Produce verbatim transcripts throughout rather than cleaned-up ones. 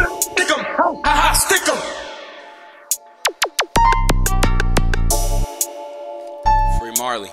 Stick 'em, ha ha, stick 'em. Free Marley.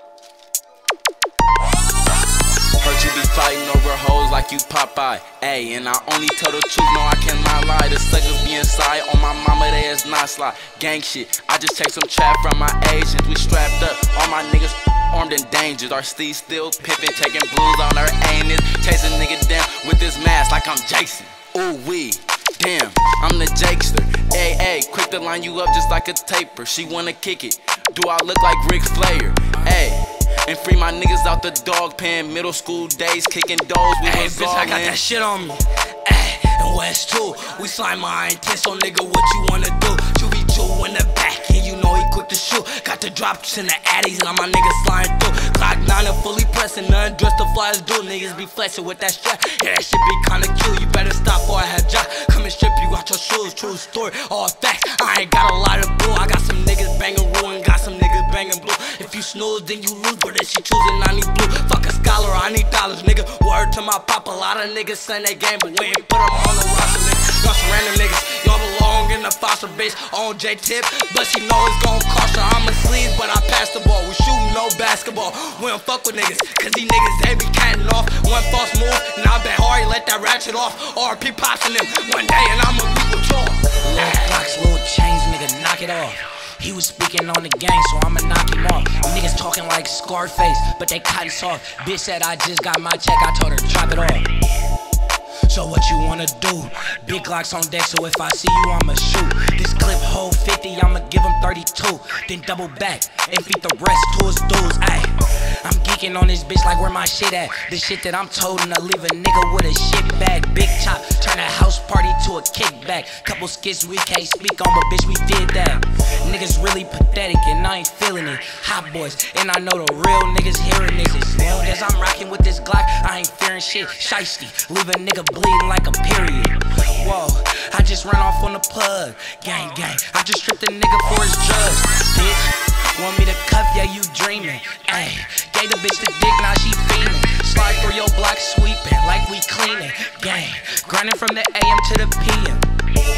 Heard you be fighting over hoes like you Popeye. Ayy, and I only tell the truth, no I cannot lie. The suckers be inside, on my mama they is not sly. Gang shit, I just take some trap from my agents. We strapped up, all my niggas armed and dangerous. Our steez still pimpin', taking blues on our anus. Chasing nigga down with this mask like I'm Jason. Ooh wee, damn, I'm the Jakester. Ayy, ayy, quick to line you up just like a taper. She wanna kick it, do I look like Ric Flair? Ayy, and free my niggas out the dog pen. Middle school days, kicking doors, we hey, was bitch, all I got in. that shit on me. Ay, and West too. We slime my intent, so nigga, what you wanna do? two v two in the back, and you know he quick to shoot. Got the drops in the addies, and all my niggas sliding through. Glock nine and fully pressing, nothing dressed to fly as dude. Niggas be flexing with that strap. Yeah, that shit be kinda cute. You better stop or I have job. Come and strip you out your shoes. True story, all facts. I ain't got a lot of blue. I got some niggas banging rule and got some niggas banging blue. If you snooze, then you lose, but if she choosing, I need blue. Fuck a scholar, I need dollars, nigga. Word to my pop, a lot of niggas saying they game, but we ain't put them on the roster, nigga. Y'all some random niggas, y'all belong in the foster base on J-Tip, but she know it's gon' cost her. I'm a sleeve, but I pass the ball. We shooting no basketball. We don't fuck with niggas, cause these niggas, they be catting off. One false move, and I bet Harry let that ratchet off. R P popping them one day, and I'ma be with y'all. Little clocks, little chains, nigga, knock it off. He was speaking on the gang, so I'ma knock him off. Niggas talking like Scarface, but they cotton soft. Bitch said I just got my check, I told her drop it off. So what you wanna do? Big Glocks on deck, so if I see you, I'ma shoot. This clip hold fifty, I'ma give him thirty-two. Then double back and feed the rest to his dudes, ayy. I'm geeking on this bitch like where my shit at. The shit that I'm told to leave a nigga with a shit bag. Big chop, turn a house party to a kickback. Couple skits we can't speak on, but bitch we did that. Niggas really pathetic and I ain't feeling it. Hot boys, and I know the real niggas hearing this. As long as I'm rocking with this Glock, I ain't fearing shit. Shiesty, leave a nigga bleeding like a period. Whoa, I just ran off on the plug. Gang, gang, I just stripped a nigga for his drugs. Bitch, want me to cuff, yeah, you dreaming. Ayy, gave the bitch the dick, now she fiending. Slide through your block, sweeping like we cleaning. Gang, grinding from the A M to the P M.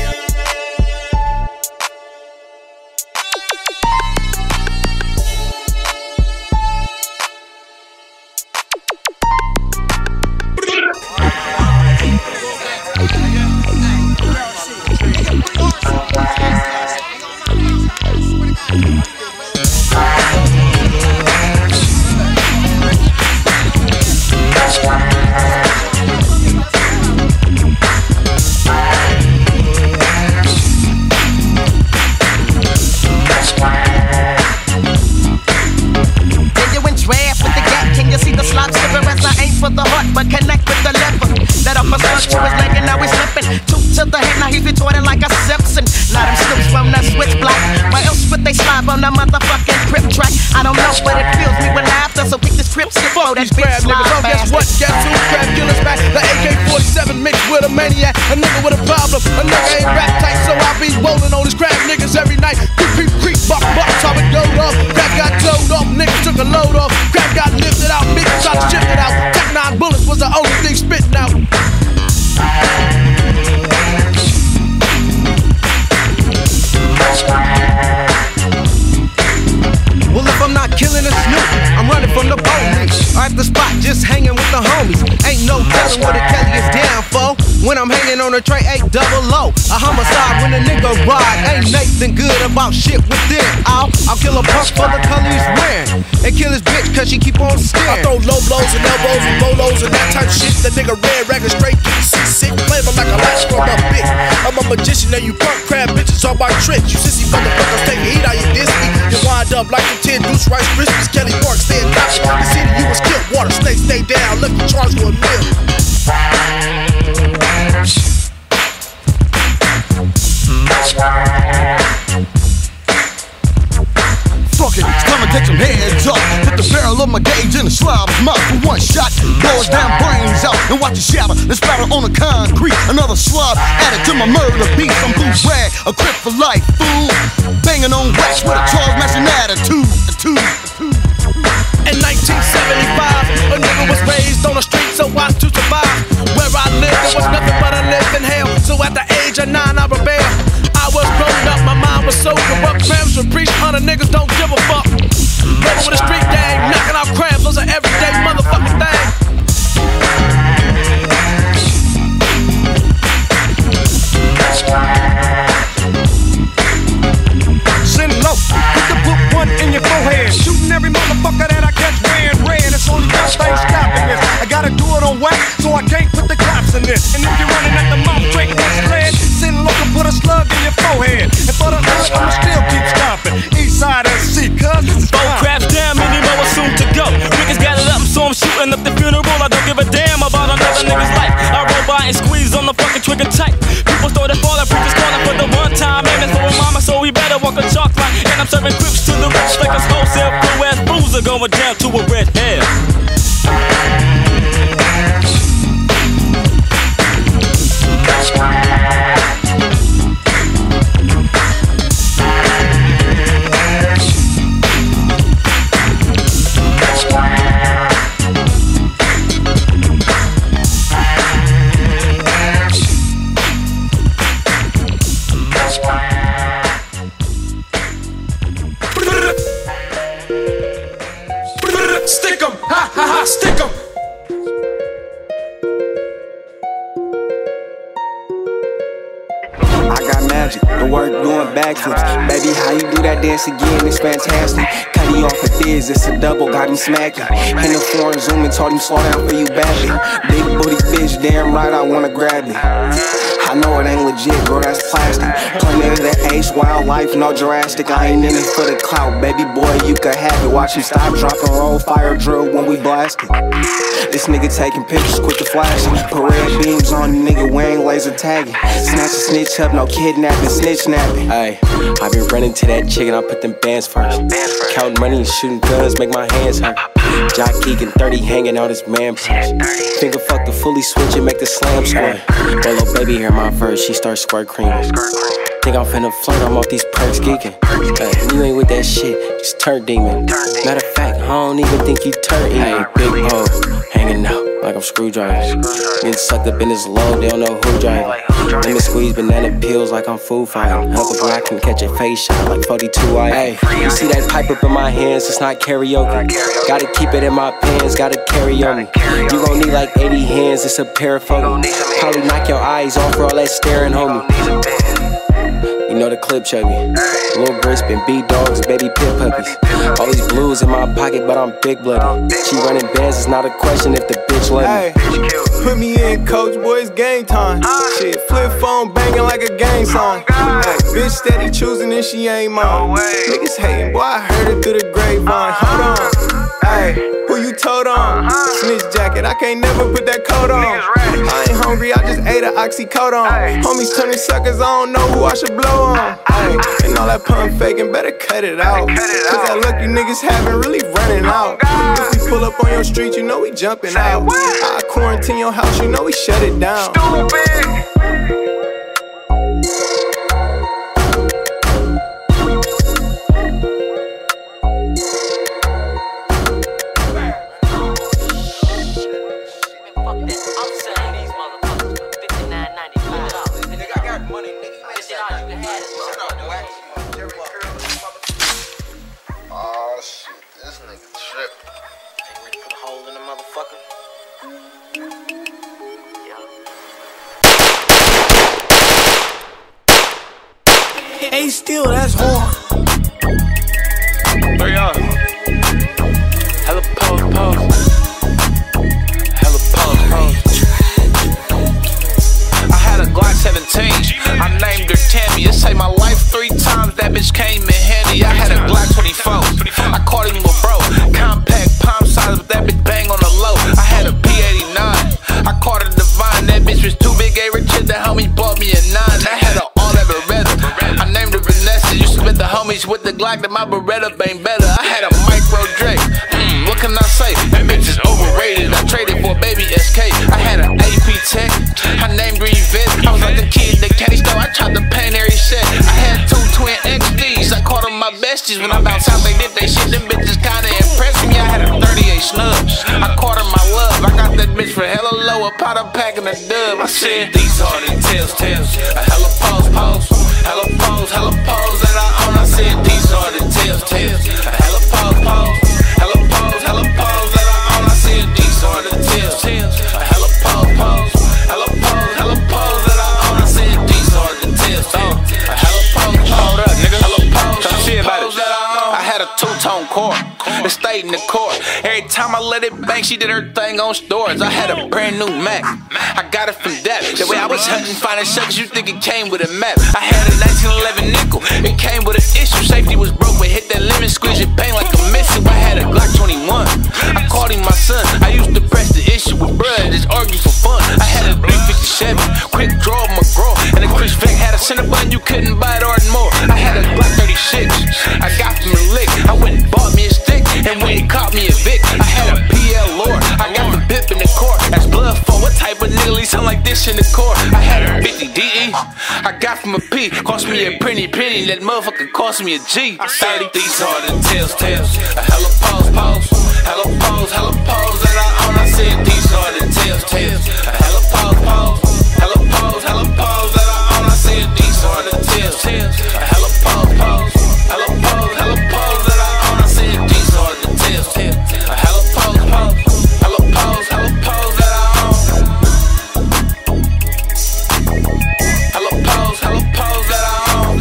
For the heart, but connect with the lever. Let up a slug to his leg and now he's slipping. Two to the head, now he's retorting like a Simpson. Let him snoops from that switch block. Why else would they slide on that motherfucking crib track? I don't know, but it fills me with laughter. So pick this crib skip for that bitch slide niggas. Oh, guess what? Guess who? Crab killers back. The A K forty-seven mixed with a maniac. A nigga with a problem. A nigga ain't rap tight, so I be rolling on his crab niggas every night. Creep, creep, creep, buck, buck, top it gold off. Crab got glowed off, niggas took a load off. Crab got lifted out, niggas tried to shift it out. Nine bullets was the only thing spitting out. Well, if I'm not killing a snoop, I'm running from the police. At the spot, just hanging with the homies. Ain't no telling what a Kelly is down for. When I'm hanging on a tray, eight double O. A homicide when a nigga ride. Ain't Nathan good about shit within. I'll, I'll kill a punk for the color he's wearing. And kill his bitch cause she keep on staring. I throw low blows and elbows and bolos and that type of shit. The nigga red ragged straight D C sick. Flavor like a latch from a bitch. I'm a magician and you punk crab bitches all my tricks. You sissy motherfuckers take heat out your Disney. You wind up like the ten Deuce Rice Krispies. Kelly Park stay in top. The city you was killed. Water snake stay down. Lucky Charles for a meal. Fuck it, it's time to take some heads up. Put the barrel of my gauge in the slob's mouth for one shot. Blow his damn brains out and watch it shatter. Let's splatter on the concrete. Another slob added to my murder beat. I'm blue rag, a crip for life, fool. Banging on wax with a Charles Manson attitude. In nineteen seventy-five, a nigga was raised on the street so I to survive. Where I lived, there was nothing but a living hell. So at the a nine, I rebel. I was grown up, my mind was so corrupt. Crams from preach, hundred niggas don't give a fuck. Rolling with a street gang, knocking out crabs, those are everyday motherfucking things. Sitting low, put the put one in your forehead. Shooting every motherfucker that I catch wearing red. It's only one thing stopping this. I gotta do it on wax, so I can't put the cops in this. And if you're running at the mouth, drinking this lead, sitting low and put a slug in your forehead. And for the hood, I'ma still keep stomping. Eastside S C, cuz this is Four crabs down, many more are soon to go. Niggas gathered up, so I'm shooting up the funeral. I don't give a damn about another nigga's life. I roll by and squeeze on the fucking trigger tight. People started falling, preachers calling for the one time. Aiming for a mama, so we better walk a chalk line. And I'm serving crips to the rich like it's wholesale. Blue ass booze are going down to a red hair. Stick 'em, ha ha ha, stick 'em. I got magic, the work doing backflips. Baby, how you do that dance again? It's fantastic. Cut you off with this, it's a double, got him smacking. In the foreign zoom and told him slow down for you badly. Big booty bitch, damn right, I wanna grab it. I know it ain't legit, bro, that's plastic. Playing of the Ace, wildlife, no Jurassic. I ain't in it for the clout, baby boy, you could have it. Watch him stop, drop, and roll, fire drill when we blast it. This nigga taking pictures, quick to flash. Put red beams on the nigga, wearing laser tagging. Snatch a snitch up, no kidnapping, snitch napping. Ay, I been running to that chick and I put them bands first. Counting money and shooting guns, make my hands hurt. Jock Geek and thirty hanging out his man purse. Finger fuck the fully switch and make the slam squirt. Well, little baby hear my verse, she starts squirt cream. Think I'm finna flirt, I'm off these perks geeking. Hey, you ain't with that shit, just turn demon. Matter of fact, I don't even think you turn even. Hey, big pole, hanging out like I'm screwdrivers. Getting sucked up in this load, they don't know who driving. Let me squeeze banana peels like I'm food fighting. Help if I can catch a face shot like forty-two I. Hey, you see that pipe up in my hands, it's not karaoke. Gotta keep it in my pants, gotta carry on me. You gon' need like eighty hands, it's a pair of phone. Probably knock your eyes off for all that staring, homie. You know the clip chubby. Lil Brispin, B-dogs, baby pit puppies. All these blues in my pocket, but I'm big bloody. She running bands, it's not a question if the bitch let me. Hey, put me in, coach, boy, it's game time. Shit, flip phone banging like a gang song. Hey, bitch steady choosing and she ain't mine. Niggas hating, boy, I heard it through the grapevine. Hold on, hey, who you told on? Snitch jacket, I can't never put that coat on. I ain't hungry, I just ate an oxycodone. Homies turning suckers, I don't know who I should blow on. Ay, and all that pump faking, better cut it out. Cause that lucky niggas haven't really running out. If we pull up on your street, you know we jumping out. I quarantine your house, you know we shut it down. Oh shit, this nigga trippin'. Ain't ready to put a hole in the motherfucker. Yeah. Hey, still, that's hard. Three up. Hella pose, pose. Hella pose, pose. I had a Glock seventeen. I named her Tammy. It saved my life three times. That bitch came in handy. I had a Glock twenty-four. I caught him with bro. Compact palm size, but that bitch bang on the low. I had a P eighty-nine. I caught a Divine. That bitch was too big. Gave her shit. The homie bought me a nine. I had a all that Beretta. I named her Vanessa. You spent the homies with the Glock. That my Beretta bang better. I had a micro Drake. Mm, what can I say? That bitch is overrated. I traded for a baby S K. I had an A P Tech. I named her Yvette. I was like a kid in the candy store. I tried to paint every set. I had two twin X Ds. I called them my besties. When I bounced out, they did they shit. Them bitches kinda impressed me. I had a thirty-eight snubs. I caught her my love. I got that bitch for hella low. A powder pack and a dub. I said these are the tales, tales. A hella in the court. Every time I let it bang, she did her thing on stores. I had a brand new Mac, I got it from Dap. The way I was hunting, finding shuckers, you think it came with a map. I had a nineteen eleven nickel, it came with an issue. Safety was broke, but hit that lemon, squeeze it, bang like a missile. I had a Glock twenty-one, I called him my son. I used to press the issue with bruh, just argue for fun. I had a three fifty-seven, quick draw, McGraw, and a Chris Vick had a center button, you couldn't buy it or more. I had a Glock thirty-six, I got from the lick. I went and bought me a stick, and when he caught me a Vic, I had a P L Lord, I got the bip in the court. That's blood for what type of nigga leave sound like this in the court? I had a fifty D E, I got from a P, cost me a penny penny, that motherfucker cost me a G. I said these are the tails, tails, a hella pose, pose, hella pose, hella pose that I own. I said these are the tails, tails, a hella pose, pose, hella pose, hella pose that I own. I said these are the tails, tails, a hella pose, pose, hella pose, hella pose that I own. I said these are the tails, tails, a hella pose, pose, hella pose, hella pose that I own. Hella pose, hella pose that I own.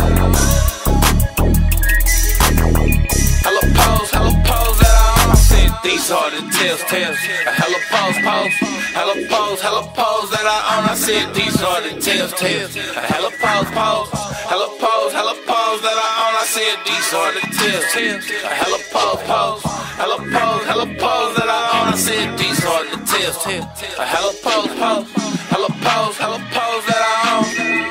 Hella pose, hella pose that I own. I said these are the tails, tails, a hella pose, pose, hella pose, hella pose that I own. I said these are the tails, tails, a hella pose, pose, hella pose, hella pose that I own. I said these are the tails, tails, a hella pose, pose, hella pose, hella pose that I own. I said these are the tails, tails, a hella pose, pose, hella pose, hella pose that I own.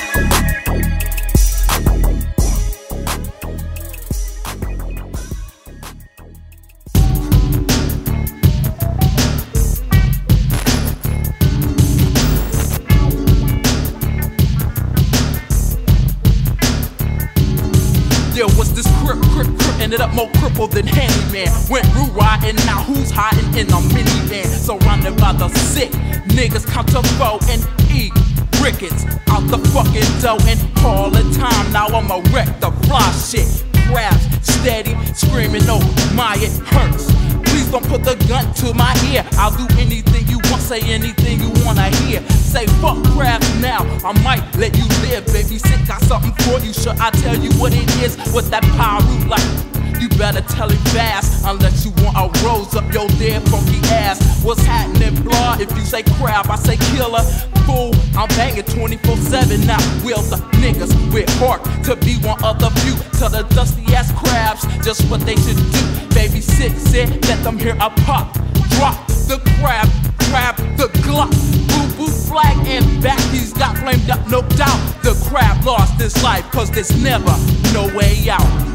Yo, what's this crip, crip, crip? Ended up more crippled than Handyman. Went root riding, now who's hiding in a minivan? Surrounded by the sick niggas, come to foe and eat rickets out the fucking dough. And all the time, now I'ma wreck the fly shit. Crabs steady, screaming, oh my, it hurts. Please don't put the gun to my ear. I'll do anything you want, say anything you wanna hear. Say fuck crabs now, I might let you live. Baby, sick, got something for you. Should I tell you what it is? What that power root like? You better tell it fast, unless you want a rose up your dead funky ass. What's happening, blood? If you say crab, I say killer. Fool, I'm banging twenty-four seven now. Will the niggas with heart to be one of the few. Tell the dusty ass crabs just what they should do. Baby, sit, sit, let them hear a pop. Drop the crab, grab the Glock. Boo boo flag and back, he's got flamed up, no doubt. The crab lost his life, cause there's never no way out.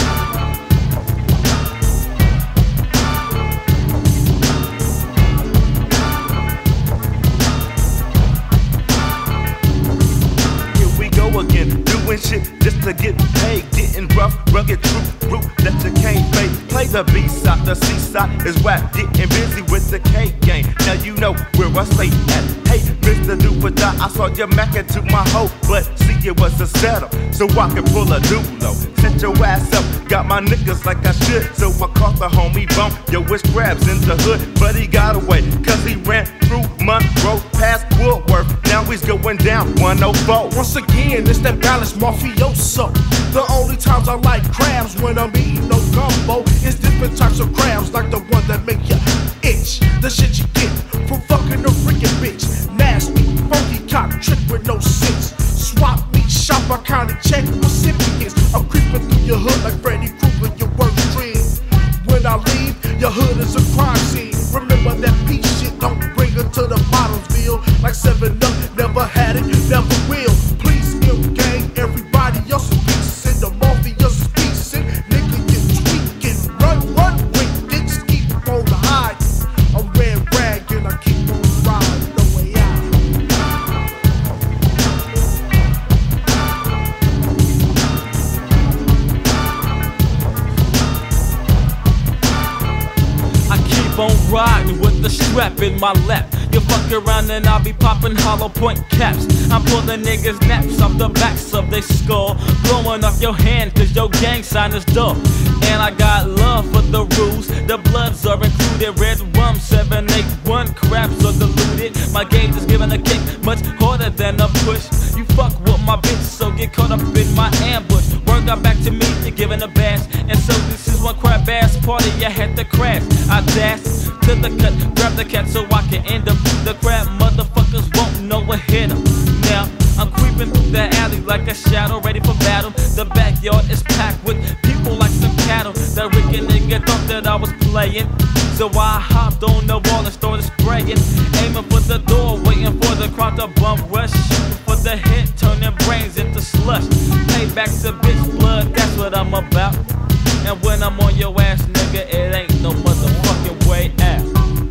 Again, doing shit just to get paid, getting rough, rugged, true, root that you can't fake. Play the B-side, the C-side is rap, getting busy with the K game. Now you know where I stay at. Hey, Mister Do-or-Die, I saw you macking to my hoe, but see it was a setup, so I can pull a dulo. Set your ass up, got my niggas like I should, so I caught the homie bump. Yo, it's crabs in the hood, but he got away, cause he ran through Monroe past Woodworth. Now he's going down one oh four. Once again, it's that balanced mafioso. The only times I like crabs when I'm eating no gumbo is different types of crabs, like the one that make you itch. The shit you get from fucking a freaking bitch. Nasty, funky cop, trick with no sense. Swap meet, shop, I county check recipients. I'm creeping through your hood like Freddy Krueger, your worst dream. When I leave, your hood is a crime scene. Remember that piece shit, don't bring her to the Bottomsville. Like seven up, never had it, never will. Please, M gang, everybody else is decent. The mafia's is decent. Nigga, get tweaking. Run, run, wicked, just keep on the hide. I'm red rag and I keep on riding, no way out. I keep on riding with the strap in my lap. You fuck around and I'll be popping hollow point caps. I'm pulling niggas naps off the backs of their skull, blowing off your hand cause your gang sign is dull. And I got love for the rules, the bloods are included. Red rum, seven eight one, crabs are diluted. My gauge is giving a kick much harder than a push. You fuck with my bitch, so get caught up in my ambush. Word got back to me, to giving a bash. And so this is one crab ass party, I had to crash. I dashed to the cut, grab the cat so I can end up. The crab motherfuckers won't know what hit them. Now I'm creeping through the alley like a shadow, ready for battle. The backyard is packed with people like some cattle. That Ricky nigga thought that I was playing, so I hopped on the wall and started spraying, aiming for the door, waiting for the crowd to bum rush, shooting for the hit, turning brains into slush. Payback's a bitch blood, that's what I'm about. And when I'm on your ass, nigga, it ain't no motherfucking way out.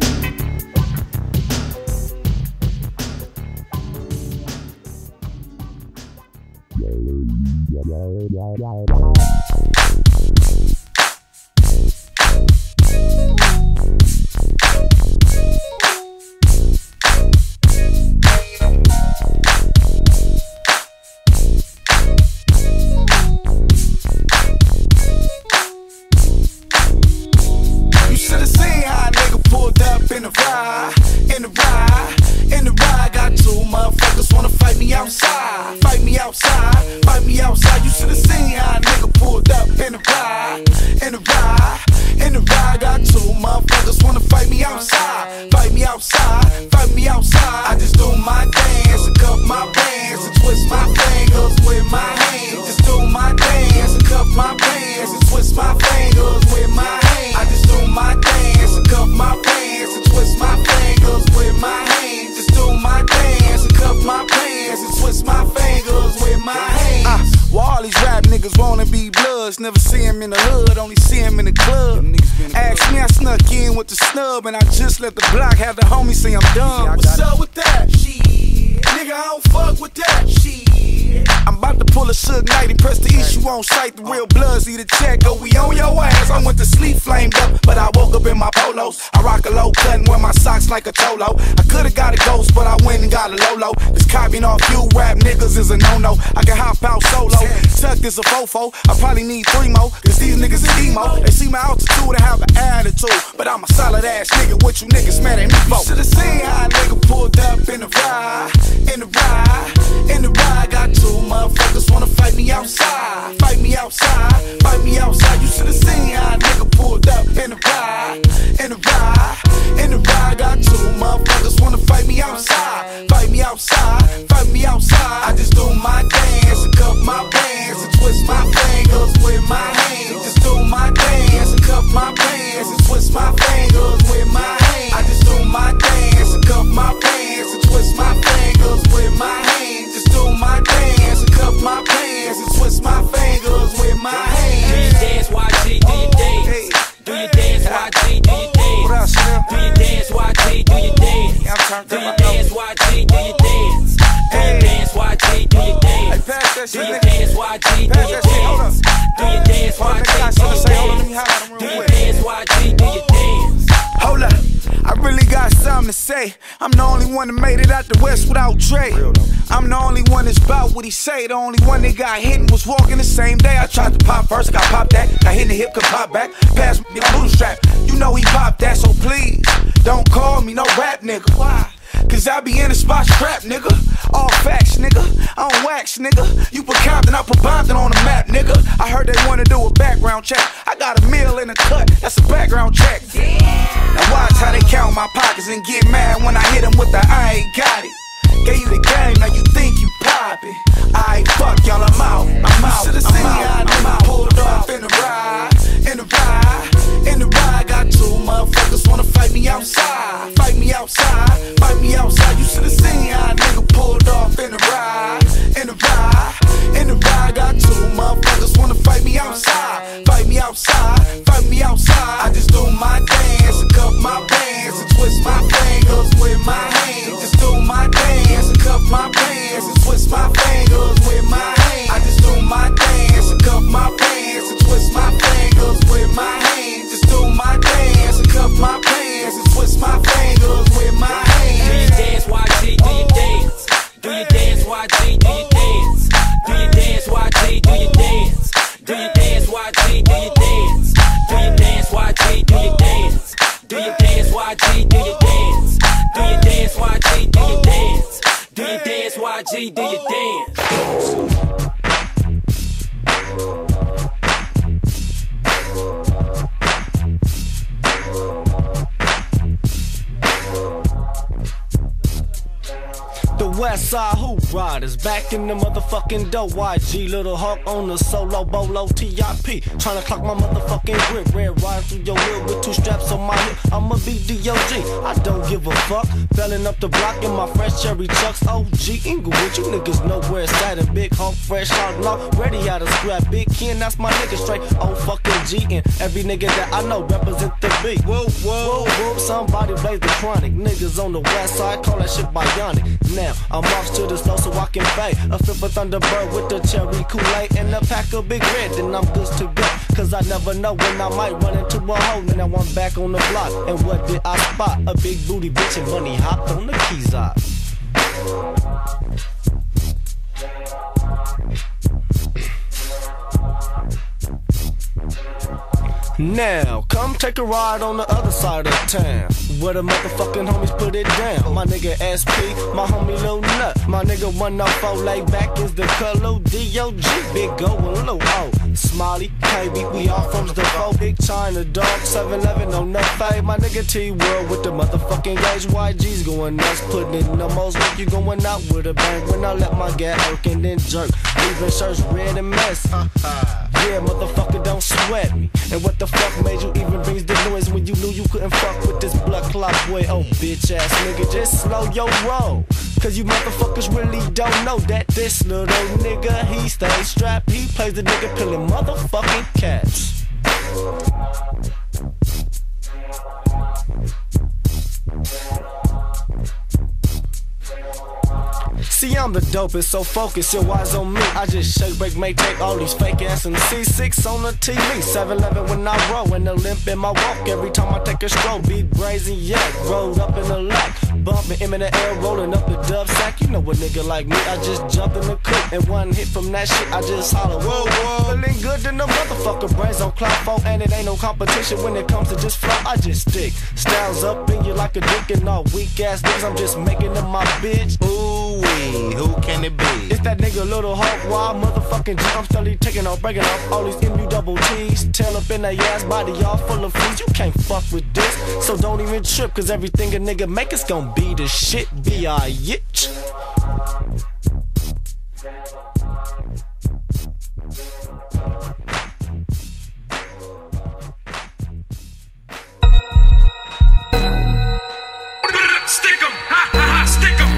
You should've seen how a nigga pulled up in the ride, in the ride, in the ride. Got two motherfuckers wanna fight me outside, fight me outside, fight me outside. You should've seen how a nigga pulled up in the ride, in the ride, in the ride. Got two motherfuckers wanna fight me outside, fight me outside, fight me outside. I just do my dance and cup my bands and twist my fingers with my hands. Just do my dance and cup my bands and twist my fingers with my hands. I just do my dance and cup my bands and twist my fingers with my hands. Just do my dance and cup my bands and twist my fingers with my hands. Uh, well, all these rap niggas wanna be bloods, never see him in the hood, only see him in the club. Ask me, I snuck in with the snub, and I just let the block have the homies say I'm dumb. What's up with that? Shit, nigga, I don't fuck with that. Shit, I'm about to pull a Suge Knight and press the issue on sight. The real bloods need a check, go we on your ass. I went to sleep flamed up, but I woke up in my polos. I rock a low cut and wear my socks like a Tolo. I could've got a ghost, but I went and got a Lolo. This copying off you rap niggas is a no-no. I can hop out solo, tuck is a fofo. I probably need three more, cause these niggas is emo. They see my altitude and have an attitude, but I'm a solid ass nigga, what you niggas mad at me for? You should've seen how a nigga pulled up in the ride, in the ride, in the ride. Got two motherfuckers wanna fight me outside, fight me outside, fight me outside. You should've seen how a nigga pulled up in the ride, in the ride, in the ride. Got two motherfuckers wanna fight me outside, fight me outside, fight me outside. I just do my dance and cup my bands and twist my fingers with my hands. Just do my dance and cup my bands and twist my fingers with my hands. I just do my dance and cup my bands and twist my fingers with my hands. Just do my dance and cup my bands and twist my fingers with my hands. Do you dance, Y G? Do you dance? Do you dance, Y G? Do you dance? Do you dance, Y G? Do you dance? Do you dance, Y G? Do you dance? Do you dance, Y G? Do you dance? Do you dance, Y G? Do you dance? Do you dance, Y G? Do you dance? Do you dance, Y G? Do you dance? Hold up, I really got something to say. I'm the only one that made it out the West without Dre. I'm the only one that's about what he say. The only one that got hit and was walking the same day. I tried to pop first, got popped that. Got hit in the hip, could pop back. Pass me the bootstrap. You know he popped that, so please don't call me no rap nigga. Why? Cause I be in the spot strapped, nigga. All facts, nigga. I don't wax, nigga. You put Compton, I put Bompton on the map, nigga. I heard they wanna do a background check. I got a meal in a cut, that's a background check. Now watch how they count my pockets and get mad when I hit them with the I ain't got it. Gave you the game, now you think you poppin'. I fuck y'all, I'm out, I'm out, I'm out, I'm out. Pulled off in the ride, in the ride, in the ride. Got two motherfuckers wanna fight me outside, fight me outside, fight me outside. You should've seen how a nigga pulled off in the ride, in the ride, in the ride. Got two motherfuckers wanna fight me outside, fight me outside, fight me outside. I just do my dance and cup my bands and twist my fingers with my hands. Just do my dance and cup my bands and twist my fingers with my hands. I just do my dance and cup my bands and twist my fingers with my hands. Just do my dance and cup my bands and twist my fingers with my hands. Do you dance, Y G? Do you dance? Do you dance, Y G? Do you dance? Do you dance, Y G? Do you dance? Do you dance, Y G? Do you dance? Do you dance, Y G? Do you dance? Do you dance, Y G? Do you dance? Do you dance, Y G? Do you dance? Do you dance, Y G? Do you dance? West Side Hoop Riders back in the motherfucking dough. Y G Little Hawk on the solo bolo T I P tryna clock my motherfucking grip. Red riding through your hood with two straps on my hip. I'ma be D O G. I don't give a fuck. Bellin' up the block in my fresh cherry chucks. O G Inglewood, you niggas know where it's at. And Big Hawk fresh out law, ready how to scrap. Big Ken, that's my nigga straight. Oh fucking G and every nigga that I know represent the beat. Whoa whoa whoa, somebody blaze the chronic. Niggas on the west side call that shit bionic. Now I'm off to the snow so I can fade. A fifth of Thunderbird with the cherry Kool-Aid and a pack of Big Red, then I'm good to go. Cause I never know when I might run into a hole. And now I'm back on the block. And what did I spot? A big booty bitch and money hopped on the keys out. Now, come take a ride on the other side of town, where the motherfucking homies put it down. My nigga S P, my homie Lil Nut. My nigga one oh four laid back is the color D O G. Big O and Lil O. Smiley, K B, we all from the four. Big China, dog, seven eleven on the fade. My nigga T-World with the motherfucking gauge. Y G's going nuts, putting in the most work. You going out with a bang when I let my gas work and then jerk. Leaving shirts red and messy. Yeah, motherfucker, don't sweat me. And what the fuck made you even raise the noise when you knew you couldn't fuck with this blood clot boy? Oh, bitch ass nigga, just slow your roll. Cause you motherfuckers really don't know that this little nigga, he stays strapped. He plays the nigga pillin' motherfucking cats. See, I'm the dopest, so focus your eyes on me. I just shake, break, make, take all these fake ass and C six on the T V. seven eleven when I roll, and the limp in my walk every time I take a stroll. Beat brazen yak, rolled up in the lack, bumping him in the air, rolling up the dub sack. You know a nigga like me, I just jump in the cook, and one hit from that shit, I just holler, whoa, whoa. Feeling good in the motherfucker, brains on cloud four, and it ain't no competition when it comes to just flow. I just stick styles up in you like a dick, and all weak ass niggas, I'm just making them my bitch. Ooh wee, who can it be? It's that nigga Little Hawk, wild motherfucking G. I'm steadily taking off, breaking off all these M U double T's. Tail up in their ass, body all full of fleas. You can't fuck with this, so don't even trip, cause everything a nigga make is gon' be the shit. Be a yitch. Stick 'em, ha ha ha, stick 'em.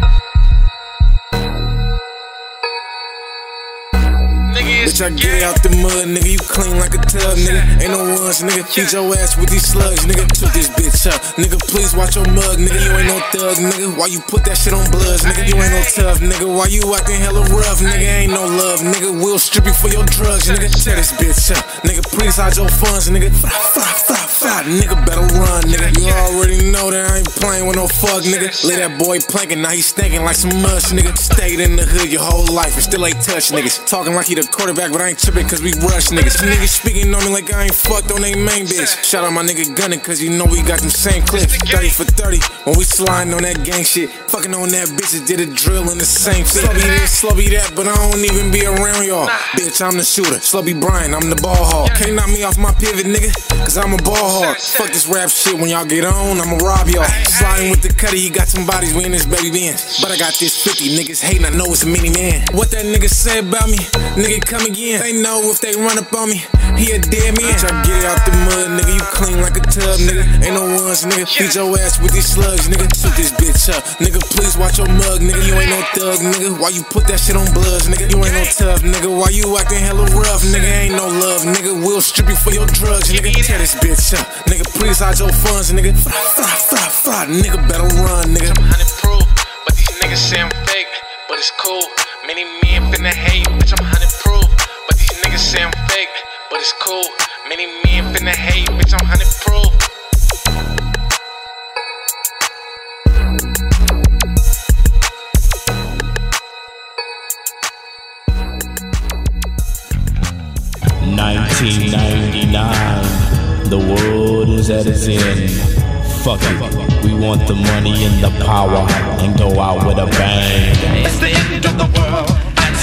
Bitch, I get out the mud, nigga, you clean like a tub, nigga. Ain't no ones, nigga, feed your ass with these slugs, nigga. Took this bitch up, nigga, please watch your mug, nigga. You ain't no thug, nigga, why you put that shit on bloods, nigga? You ain't no tough, nigga, why you acting hella rough, nigga? Ain't no love, nigga, we'll strip you for your drugs, nigga. Tear this bitch up, nigga, please hide your funds, nigga. Fly, fly, fly, fly, nigga, better run, nigga. You already know that I ain't playing with no fuck, nigga. Lay that boy planking, now he stinking like some mush, nigga. Stayed in the hood your whole life and still ain't touch niggas. Talking like he the quarterback, but I ain't tripping cause we rush niggas. Niggas speaking on me like I ain't fucked on they main bitch. Shout out my nigga Gunnin' cause you know we got them same clips. thirty for thirty when we sliding on that gang shit. Fucking on that bitch that did a drill in the same fit. Slubby this, slubby that, but I don't even be around y'all. Bitch, I'm the shooter. Slubby Brian, I'm the ball hog. Can't knock me off my pivot, nigga, cause I'm a ball hog. Fuck this rap shit, when y'all get on, I'ma rob y'all. Sliding with the cutty, he got some bodies, we in this baby Benz. But I got this fifty, niggas hating, I know it's a mini man. What that nigga say about me, nigga come again. They know if they run up on me, he a dead man. Bitch, I get it out the mud, nigga, you clean like a tub, nigga. Ain't no ones, nigga, feed your ass with these slugs, nigga. Shoot this bitch up, nigga, please watch your mug, nigga. You ain't no thug, nigga, why you put that shit on bloods, nigga? You ain't no tough, nigga, why you acting hella rough, nigga? Ain't no love, nigga, we'll strip you for your drugs, nigga. Tear this bitch up, nigga, please hide your funds, nigga. Fly, fly, fly, fly, nigga, better run, nigga. I'm one hundred proof, but these niggas say I'm fake, but it's cool. Many men finna hate, bitch, I'm one hundred proof, but these niggas say I'm fake, but it's cool. Many men finna hate, bitch, I'm one hundred proof. nineteen ninety-nine, the world is at its end. Fuck it, we want the money and the power, and go out with a bang. It's the end of the world, and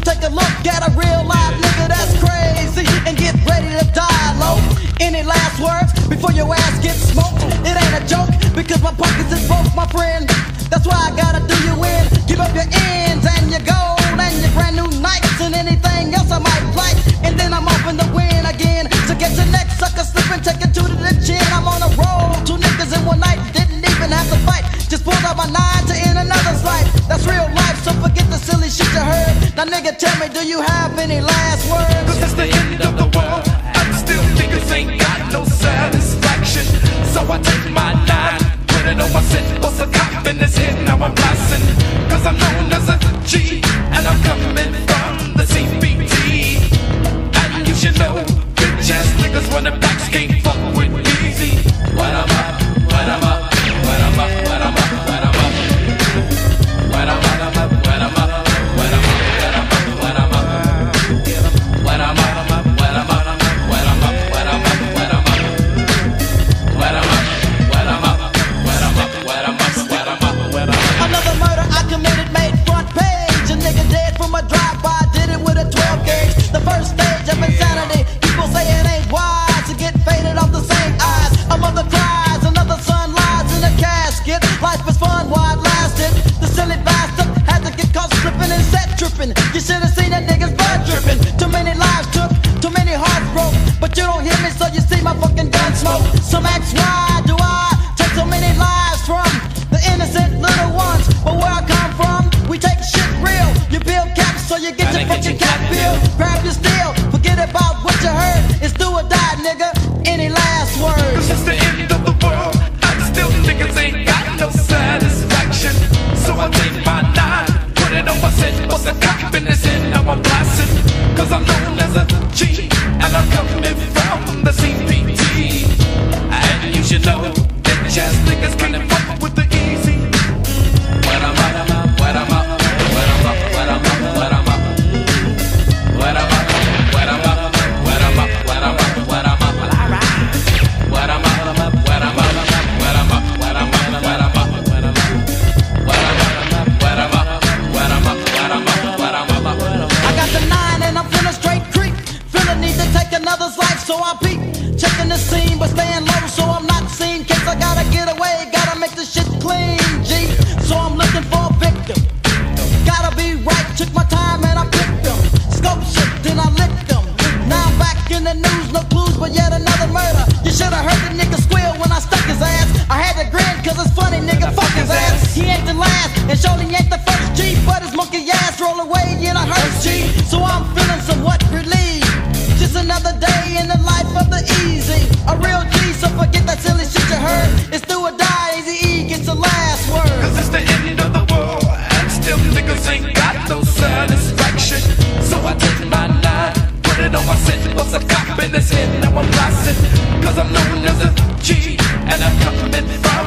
take a look at a real live nigga that's crazy and get ready to die low. Any last words before your ass gets smoked? It ain't a joke because my pockets is broke, my friend. That's why I gotta do you in. Give up your ends and your gold and your brand new Nikes and anything else I might like. And then I'm off in the wind again. So get your neck sucker slipping, take it to the chin. I'm on a roll, two niggas in one night, didn't even have to fight. Just pulled out my nine to end another's life. That's real life, so forget the silly shit you heard. Now nigga, tell me, do you have any last words? Cause it's the end of the world, I'm still niggas ain't got no satisfaction. So I take my nine, put it on my set, bust a cop in his head, now I'm blasting. Cause I'm known as a G, and I'm coming from the C B T. And you should know, bitch ass niggas running backs can't fuck with easy. What I'm up, what I'm up, what I'm up, what I'm up, what I'm up. What I'm up, what I'm up, what I'm up, what I'm up, what I'm up, what I'm up, what I'm up, what I'm up, what I'm up, what I'm up, what I'm up, what I'm up, what I'm up, what I'm up, what I'm up. Another murder I committed made front page. A nigga dead from a drive-by, did it with a twelve gauge. The first stage of insanity. People say it ain't wise to get faded off the same eyes. A mother cries, another son lies in a casket. Life was fun while it lasted. The silly bastard had to get caught slipping and set tripping. You should have seen that nigga's blood dripping. Too many lives took, too many hearts broke. But you don't hear me, so you see my fucking gun smoke. Some ask why do I take so many lives from the innocent little ones? But where I come from, we take shit real. You build caps so you get your fucking cap bill. Grab your steel, forget about what you heard. It's do or die, nigga. Any last words? Cause it's the end of the world, I'm still niggas ain't got no satisfaction. So I take my nine, put it on my set, bust a cop in his head, now I'm blasting. Cause I'm known as a G, and I'm coming from the C B T. And you should know, bitch ass niggas can't fuck with the easy. What I'm up, what I'm up, what I'm up, what I'm up, what I'm up. What I'm up, what I'm up, what I'm up, what I'm up, what I'm up. What I'm up, what I'm up, what I'm up, what I'm up, what I'm up, what I'm up. What I'm up, what I'm up, what I'm up, what I'm up, what I'm up. I got the nine and I'm feeling straight creep. Feeling need to take another's life, so I peep. Checking the scene, but staying low, so I'm not seen. Case I gotta get away, gotta make this shit clean, G. So I'm looking for a victim. Gotta be right, took my time and I picked them. Scope shit, then I licked them. Now I'm back in the news, no clues, but yet another murder. You should've heard the nigga squeal when I stuck his ass. I had to grin, cause it's funny, nigga, fuck his ass. He ain't the last, and surely ain't the first G. But his monkey ass roll away in a hearse, G. So I'm feeling somewhat relieved. Just another day in the life of the easy. A real G, so forget that silly shit you heard. It's do or die, Easy E gets the last word. Cause it's the end of the world, and still niggas ain't got no satisfaction. So I take my nine, put it on my set, bust a cop in his head, now I'm blasting. Cause I'm known as a G, and I'm coming from